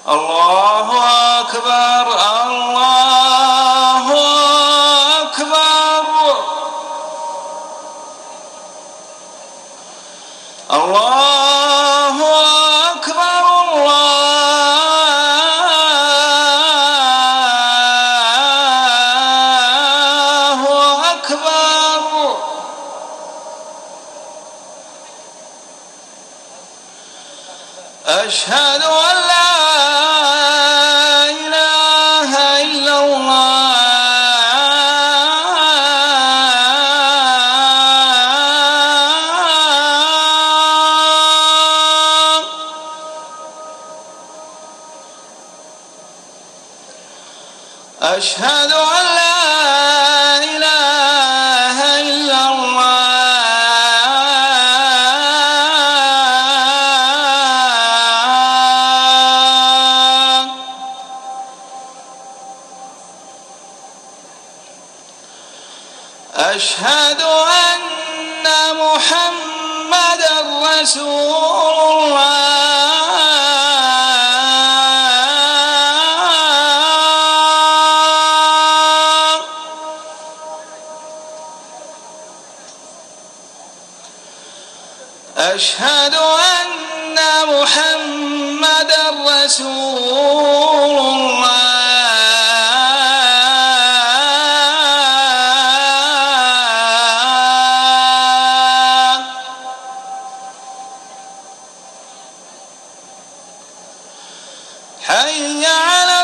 الله أكبر الله أكبر الله أكبر الله أكبر أشهد أن لا إله إلا الله أشهد أن لا إله إلا الله أشهد أن محمدًا رسول الله أشهد أن محمدًا رسول الله حي على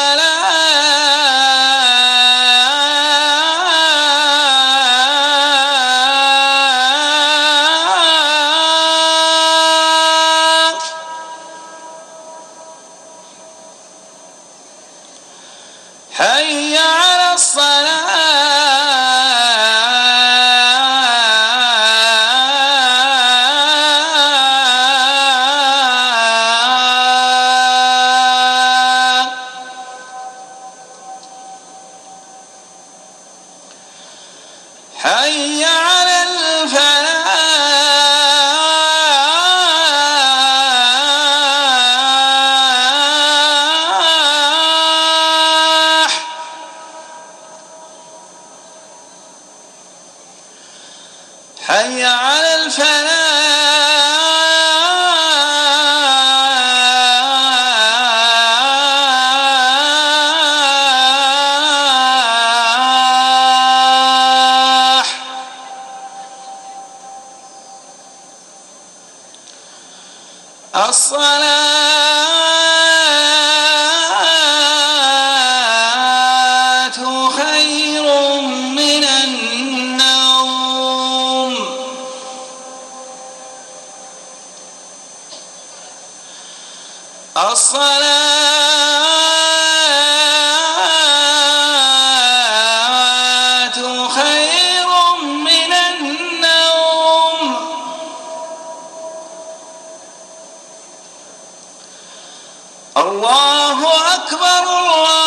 الصلاة حي على الصلاة حي على الفلاح حي على الفلاح الصلاة خير من النوم الصلاة خير من النوم الله أكبر الله